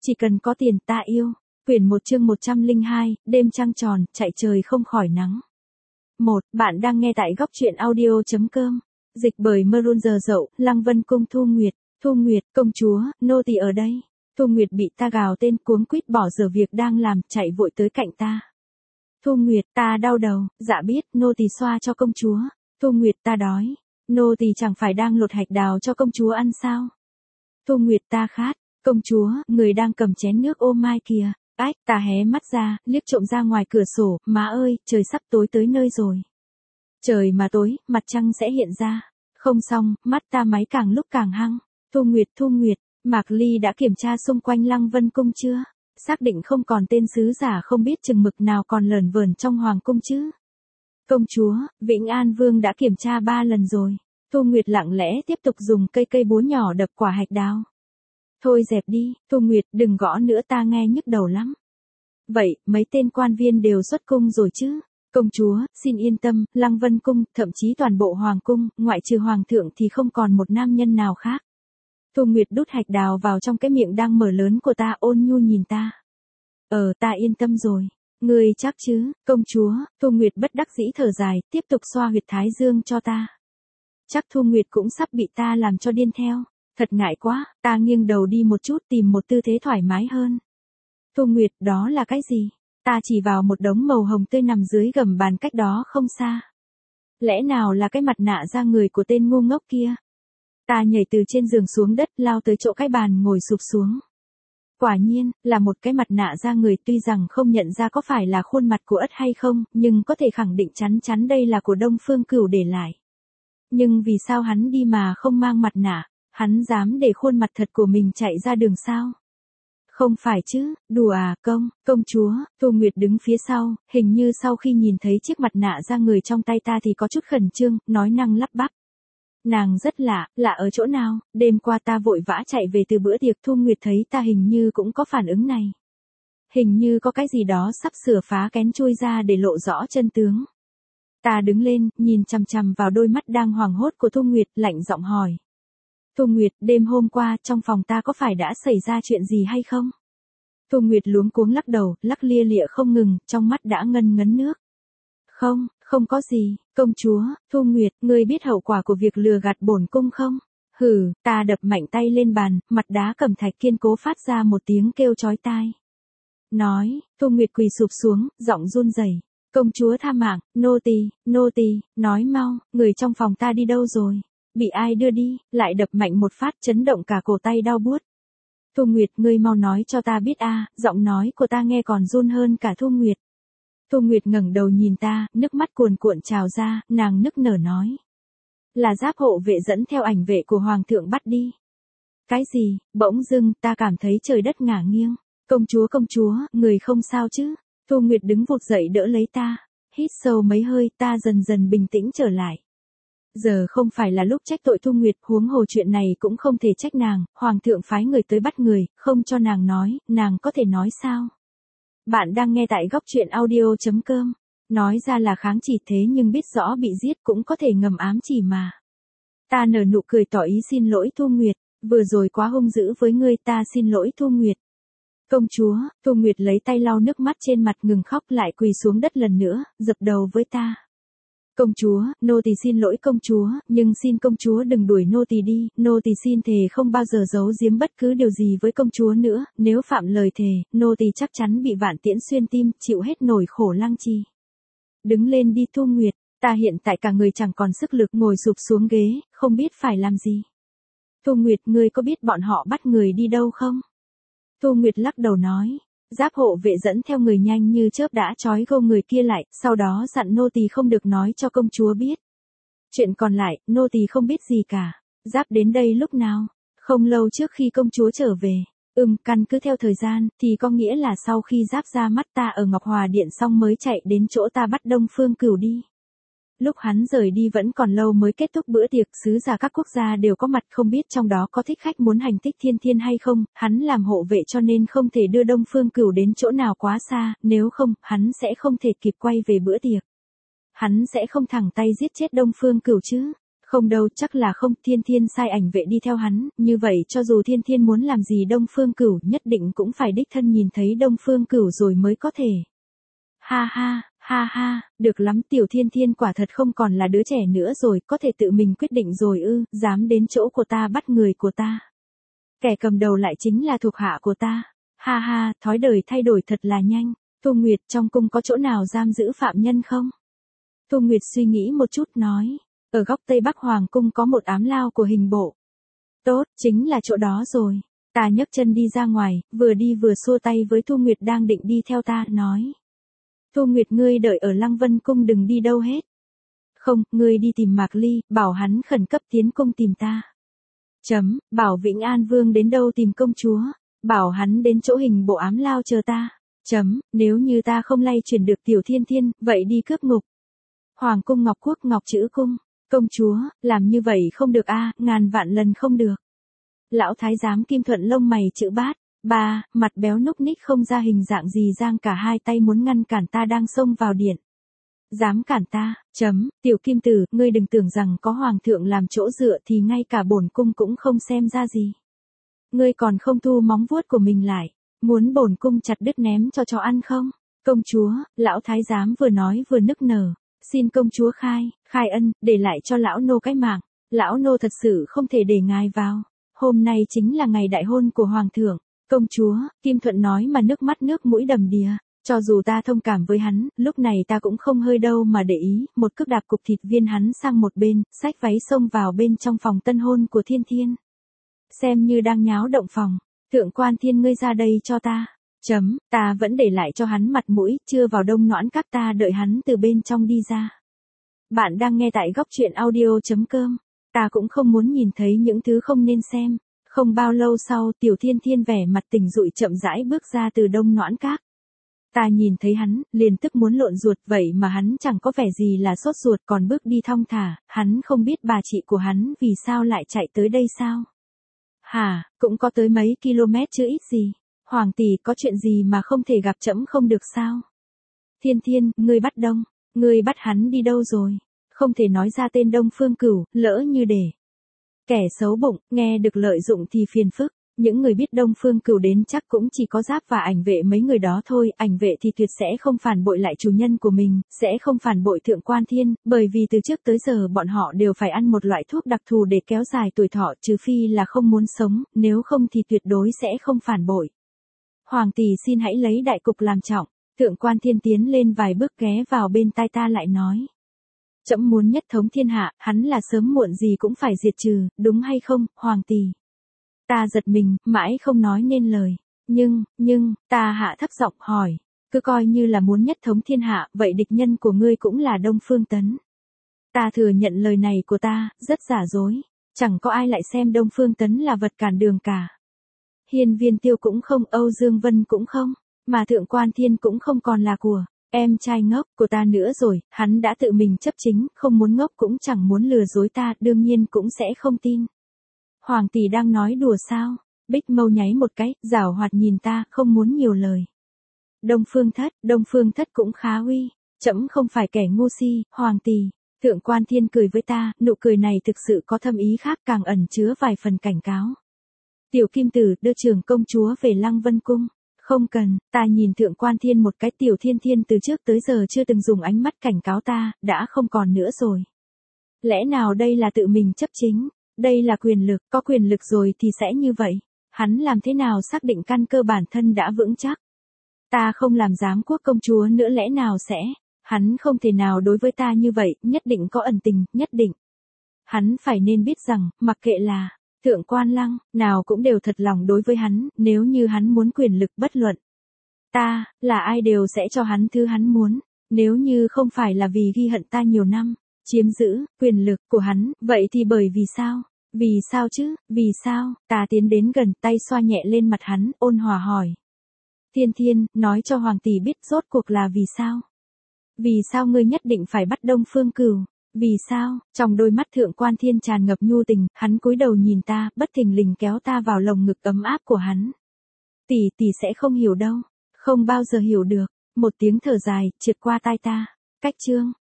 Chỉ cần có tiền ta yêu. Quyển 1 chương 102, đêm trăng tròn, chạy trời không khỏi nắng. 1. Bạn đang nghe tại góc truyện audio.com. Dịch bởi Maroon giờ dậu, Lăng Vân Cung Thu Nguyệt. Thu Nguyệt, công chúa, nô tỳ ở đây. Thu Nguyệt bị ta gào tên cuống quýt bỏ dở việc đang làm, chạy vội tới cạnh ta. Thu Nguyệt, ta đau đầu, dạ biết, nô tỳ xoa cho công chúa. Thu Nguyệt, ta đói. Nô tỳ chẳng phải đang lột hạch đào cho công chúa ăn sao? Thu Nguyệt, ta khát. Công chúa, người đang cầm chén nước ô mai kìa. Ách, ta hé mắt ra, liếc trộm ra ngoài cửa sổ, má ơi, trời sắp tối tới nơi rồi. Trời mà tối, mặt trăng sẽ hiện ra. Không xong, mắt ta máy càng lúc càng hăng. Thu Nguyệt, Mạc Ly đã kiểm tra xung quanh Lăng Vân Cung chưa? Xác định không còn tên sứ giả không biết chừng mực nào còn lởn vởn trong hoàng cung chứ? Công chúa, Vĩnh An Vương đã kiểm tra 3 lần rồi. Thu Nguyệt lặng lẽ tiếp tục dùng cây búa nhỏ đập quả hạch đào. Thôi dẹp đi, Thu Nguyệt, đừng gõ nữa ta nghe nhức đầu lắm. Vậy, mấy tên quan viên đều xuất cung rồi chứ? Công chúa, xin yên tâm, Lăng Vân Cung, thậm chí toàn bộ hoàng cung, ngoại trừ hoàng thượng thì không còn một nam nhân nào khác. Thu Nguyệt đút hạch đào vào trong cái miệng đang mở lớn của ta, ôn nhu nhìn ta. Ta yên tâm rồi. Ngươi chắc chứ, công chúa? Thu Nguyệt bất đắc dĩ thở dài, tiếp tục xoa huyệt thái dương cho ta. Chắc Thu Nguyệt cũng sắp bị ta làm cho điên theo. Thật ngại quá, ta nghiêng đầu đi một chút tìm một tư thế thoải mái hơn. Thu Nguyệt, đó là cái gì? Ta chỉ vào một đống màu hồng tươi nằm dưới gầm bàn cách đó không xa. Lẽ nào là cái mặt nạ da người của tên ngu ngốc kia? Ta nhảy từ trên giường xuống đất, lao tới chỗ cái bàn ngồi sụp xuống. Quả nhiên, là một cái mặt nạ da người, tuy rằng không nhận ra có phải là khuôn mặt của ất hay không, nhưng có thể khẳng định chắn chắn đây là của Đông Phương Cửu để lại. Nhưng vì sao hắn đi mà không mang mặt nạ? Hắn dám để khuôn mặt thật của mình chạy ra đường sao? Không phải chứ, đùa à, công chúa? Thu Nguyệt đứng phía sau, hình như sau khi nhìn thấy chiếc mặt nạ da người trong tay ta thì có chút khẩn trương, nói năng lắp bắp. Nàng rất lạ ở chỗ nào? Đêm qua ta vội vã chạy về từ bữa tiệc, Thu Nguyệt thấy ta hình như cũng có phản ứng này. Hình như có cái gì đó sắp sửa phá kén chui ra để lộ rõ chân tướng. Ta đứng lên, nhìn chằm chằm vào đôi mắt đang hoảng hốt của Thu Nguyệt, lạnh giọng hỏi. Thu Nguyệt, đêm hôm qua, trong phòng ta có phải đã xảy ra chuyện gì hay không? Thu Nguyệt luống cuống lắc đầu, lắc lia lịa không ngừng, trong mắt đã ngấn ngấn nước. Không có gì, công chúa. Thu Nguyệt, ngươi biết hậu quả của việc lừa gạt bổn cung không? Hừ, ta đập mạnh tay lên bàn, mặt đá cẩm thạch kiên cố phát ra một tiếng kêu chói tai. Nói, Thu Nguyệt quỳ sụp xuống, giọng run rẩy. Công chúa tha mạng, nô tỳ, nói mau, người trong phòng ta đi đâu rồi? Bị ai đưa đi? Lại đập mạnh một phát, chấn động cả cổ tay đau buốt. Thu Nguyệt, ngươi mau nói cho ta biết a. Giọng nói của ta nghe còn run hơn cả Thu Nguyệt. Thu Nguyệt ngẩng đầu nhìn ta, nước mắt cuồn cuộn trào ra, nàng nức nở nói. Là giáp hộ vệ dẫn theo ảnh vệ của hoàng thượng bắt đi. Cái gì? Bỗng dưng, ta cảm thấy trời đất ngả nghiêng. Công chúa, người không sao chứ? Thu Nguyệt đứng vụt dậy đỡ lấy ta. Hít sâu mấy hơi, ta dần dần bình tĩnh trở lại. Giờ không phải là lúc trách tội Thu Nguyệt, huống hồ chuyện này cũng không thể trách nàng, hoàng thượng phái người tới bắt người, không cho nàng nói, nàng có thể nói sao? Bạn đang nghe tại góc truyện audio.com. Nói ra là kháng chỉ thế nhưng biết rõ bị giết cũng có thể ngầm ám chỉ mà. Ta nở nụ cười tỏ ý xin lỗi Thu Nguyệt, vừa rồi quá hung dữ với ngươi, ta xin lỗi Thu Nguyệt. Công chúa, Thu Nguyệt lấy tay lau nước mắt trên mặt, ngừng khóc lại quỳ xuống đất lần nữa, dập đầu với ta. Công chúa, nô tỳ xin lỗi công chúa, nhưng xin công chúa đừng đuổi nô tỳ đi, nô tỳ xin thề không bao giờ giấu giếm bất cứ điều gì với công chúa nữa, nếu phạm lời thề, nô tỳ chắc chắn bị vạn tiễn xuyên tim, chịu hết nổi khổ lăng trì. Đứng lên đi Thu Nguyệt, ta hiện tại cả người chẳng còn sức lực, ngồi sụp xuống ghế, không biết phải làm gì. Thu Nguyệt, ngươi có biết bọn họ bắt người đi đâu không? Thu Nguyệt lắc đầu nói. Giáp hộ vệ dẫn theo người nhanh như chớp đã trói gô người kia lại, sau đó dặn nô tỳ không được nói cho công chúa biết. Chuyện còn lại, nô tỳ không biết gì cả. Giáp đến đây lúc nào? Không lâu trước khi công chúa trở về. Căn cứ theo thời gian, thì có nghĩa là sau khi Giáp ra mắt ta ở Ngọc Hòa Điện xong mới chạy đến chỗ ta bắt Đông Phương Cửu đi. Lúc hắn rời đi vẫn còn lâu mới kết thúc bữa tiệc, sứ giả các quốc gia đều có mặt, không biết trong đó có thích khách muốn hành thích thiên hay không, hắn làm hộ vệ cho nên không thể đưa Đông Phương Cửu đến chỗ nào quá xa, nếu không, hắn sẽ không thể kịp quay về bữa tiệc. Hắn sẽ không thẳng tay giết chết Đông Phương Cửu chứ? Không đâu, chắc là không, Thiên Thiên sai ảnh vệ đi theo hắn, như vậy cho dù Thiên Thiên muốn làm gì Đông Phương Cửu nhất định cũng phải đích thân nhìn thấy Đông Phương Cửu rồi mới có thể. Ha ha, được lắm, Tiểu Thiên Thiên quả thật không còn là đứa trẻ nữa rồi, có thể tự mình quyết định rồi ư, dám đến chỗ của ta bắt người của ta. Kẻ cầm đầu lại chính là thuộc hạ của ta. Ha, thói đời thay đổi thật là nhanh. Thu Nguyệt, trong cung có chỗ nào giam giữ phạm nhân không? Thu Nguyệt suy nghĩ một chút nói, ở góc Tây Bắc Hoàng cung có một ám lao của hình bộ. Tốt, chính là chỗ đó rồi. Ta nhấc chân đi ra ngoài, vừa đi vừa xua tay với Thu Nguyệt đang định đi theo ta, nói. Thu Nguyệt, ngươi đợi ở Lăng Vân cung đừng đi đâu hết. Không, ngươi đi tìm Mạc Ly, bảo hắn khẩn cấp tiến cung tìm ta. Bảo Vĩnh An Vương đến đâu tìm công chúa, bảo hắn đến chỗ hình bộ ám lao chờ ta. Nếu như ta không lay chuyển được Tiểu Thiên Thiên, vậy đi cướp ngục. Hoàng cung Ngọc Quốc Ngọc Chữ cung, công chúa, làm như vậy không được a, ngàn vạn lần không được. Lão thái giám Kim Thuận lông mày chữ bát, mặt béo núc ních không ra hình dạng gì, giang cả hai tay muốn ngăn cản ta đang xông vào điện. Dám cản ta, Tiểu Kim Tử, ngươi đừng tưởng rằng có hoàng thượng làm chỗ dựa thì ngay cả bổn cung cũng không xem ra gì. Ngươi còn không thu móng vuốt của mình lại, muốn bổn cung chặt đứt ném cho chó ăn không? Công chúa, lão thái giám vừa nói vừa nức nở, xin công chúa khai ân, để lại cho lão nô cái mạng, lão nô thật sự không thể để ngài vào. Hôm nay chính là ngày đại hôn của hoàng thượng. Công chúa, Kim Thuận nói mà nước mắt nước mũi đầm đìa. Cho dù ta thông cảm với hắn, lúc này ta cũng không hơi đâu mà để ý, một cước đạp cục thịt viên hắn sang một bên, xách váy xông vào bên trong phòng tân hôn của Thiên Thiên. Xem như đang nháo động phòng, Thượng Quan Thiên, ngươi ra đây cho ta. Ta vẫn để lại cho hắn mặt mũi, chưa vào đông nõn các, ta đợi hắn từ bên trong đi ra. Bạn đang nghe tại góc truyện audio.com. Ta cũng không muốn nhìn thấy những thứ không nên xem. Không bao lâu sau, Tiểu Thiên Thiên vẻ mặt tỉnh rụi chậm rãi bước ra từ đông nõn các. Ta nhìn thấy hắn, liền tức muốn lộn ruột, vậy mà hắn chẳng có vẻ gì là sốt ruột, còn bước đi thong thả, hắn không biết bà chị của hắn vì sao lại chạy tới đây sao? Hả, cũng có tới mấy km chứ ít gì. Hoàng tỷ, có chuyện gì mà không thể gặp trẫm không được sao? Thiên Thiên, ngươi bắt hắn đi đâu rồi? Không thể nói ra tên Đông Phương Cửu, lỡ như để kẻ xấu bụng, nghe được lợi dụng thì phiền phức. Những người biết Đông Phương Cửu đến chắc cũng chỉ có Giáp và ảnh vệ mấy người đó thôi, ảnh vệ thì tuyệt sẽ không phản bội lại chủ nhân của mình, sẽ không phản bội Thượng Quan Thiên, bởi vì từ trước tới giờ bọn họ đều phải ăn một loại thuốc đặc thù để kéo dài tuổi thọ, trừ phi là không muốn sống, nếu không thì tuyệt đối sẽ không phản bội. Hoàng tỷ, xin hãy lấy đại cục làm trọng. Thượng Quan Thiên tiến lên vài bước ghé vào bên tai ta lại nói. Trẫm muốn nhất thống thiên hạ, hắn là sớm muộn gì cũng phải diệt trừ, đúng hay không, Hoàng tỷ? Ta giật mình, mãi không nói nên lời. Nhưng, ta hạ thấp giọng hỏi. Cứ coi như là muốn nhất thống thiên hạ, vậy địch nhân của ngươi cũng là Đông Phương Tấn. Ta thừa nhận lời này của ta, rất giả dối. Chẳng có ai lại xem Đông Phương Tấn là vật cản đường cả. Hiên Viên Tiêu cũng không, Âu Dương Vân cũng không, mà Thượng Quan Thiên cũng không còn là của em trai ngốc của ta nữa rồi, hắn đã tự mình chấp chính, không muốn ngốc cũng chẳng muốn lừa dối ta, đương nhiên cũng sẽ không tin. Hoàng tỷ đang nói đùa sao? Bích Mâu nháy một cái, giảo hoạt nhìn ta, không muốn nhiều lời. Đông Phương Thất cũng khá uy, trẫm không phải kẻ ngu si, Hoàng tỷ. Thượng Quan Thiên cười với ta, nụ cười này thực sự có thâm ý khác, càng ẩn chứa vài phần cảnh cáo. Tiểu Kim Tử, đưa trưởng công chúa về Lăng Vân cung. Không cần, ta nhìn Thượng Quan Thiên một cái, Tiểu Thiên Thiên từ trước tới giờ chưa từng dùng ánh mắt cảnh cáo ta, đã không còn nữa rồi. Lẽ nào đây là tự mình chấp chính? Đây là quyền lực, có quyền lực rồi thì sẽ như vậy. Hắn làm thế nào xác định căn cơ bản thân đã vững chắc? Ta không làm giám quốc công chúa nữa, lẽ nào sẽ? Hắn không thể nào đối với ta như vậy, nhất định có ẩn tình, nhất định. Hắn phải nên biết rằng, mặc kệ là Thượng Quan Lăng, nào cũng đều thật lòng đối với hắn, nếu như hắn muốn quyền lực bất luận. Ta, là ai đều sẽ cho hắn thứ hắn muốn, nếu như không phải là vì ghi hận ta nhiều năm, chiếm giữ, quyền lực của hắn, vậy thì bởi vì sao? Vì sao chứ, vì sao? Ta tiến đến gần, tay xoa nhẹ lên mặt hắn, ôn hòa hỏi. Thiên Thiên, nói cho Hoàng tỷ biết rốt cuộc là vì sao? Vì sao ngươi nhất định phải bắt Đông Phương Cửu? Vì sao? Trong đôi mắt Thượng Quan Thiên tràn ngập nhu tình, hắn cúi đầu nhìn ta, bất thình lình kéo ta vào lồng ngực ấm áp của hắn. Tỷ sẽ không hiểu đâu, không bao giờ hiểu được. Một tiếng thở dài, trượt qua tai ta. Cách chương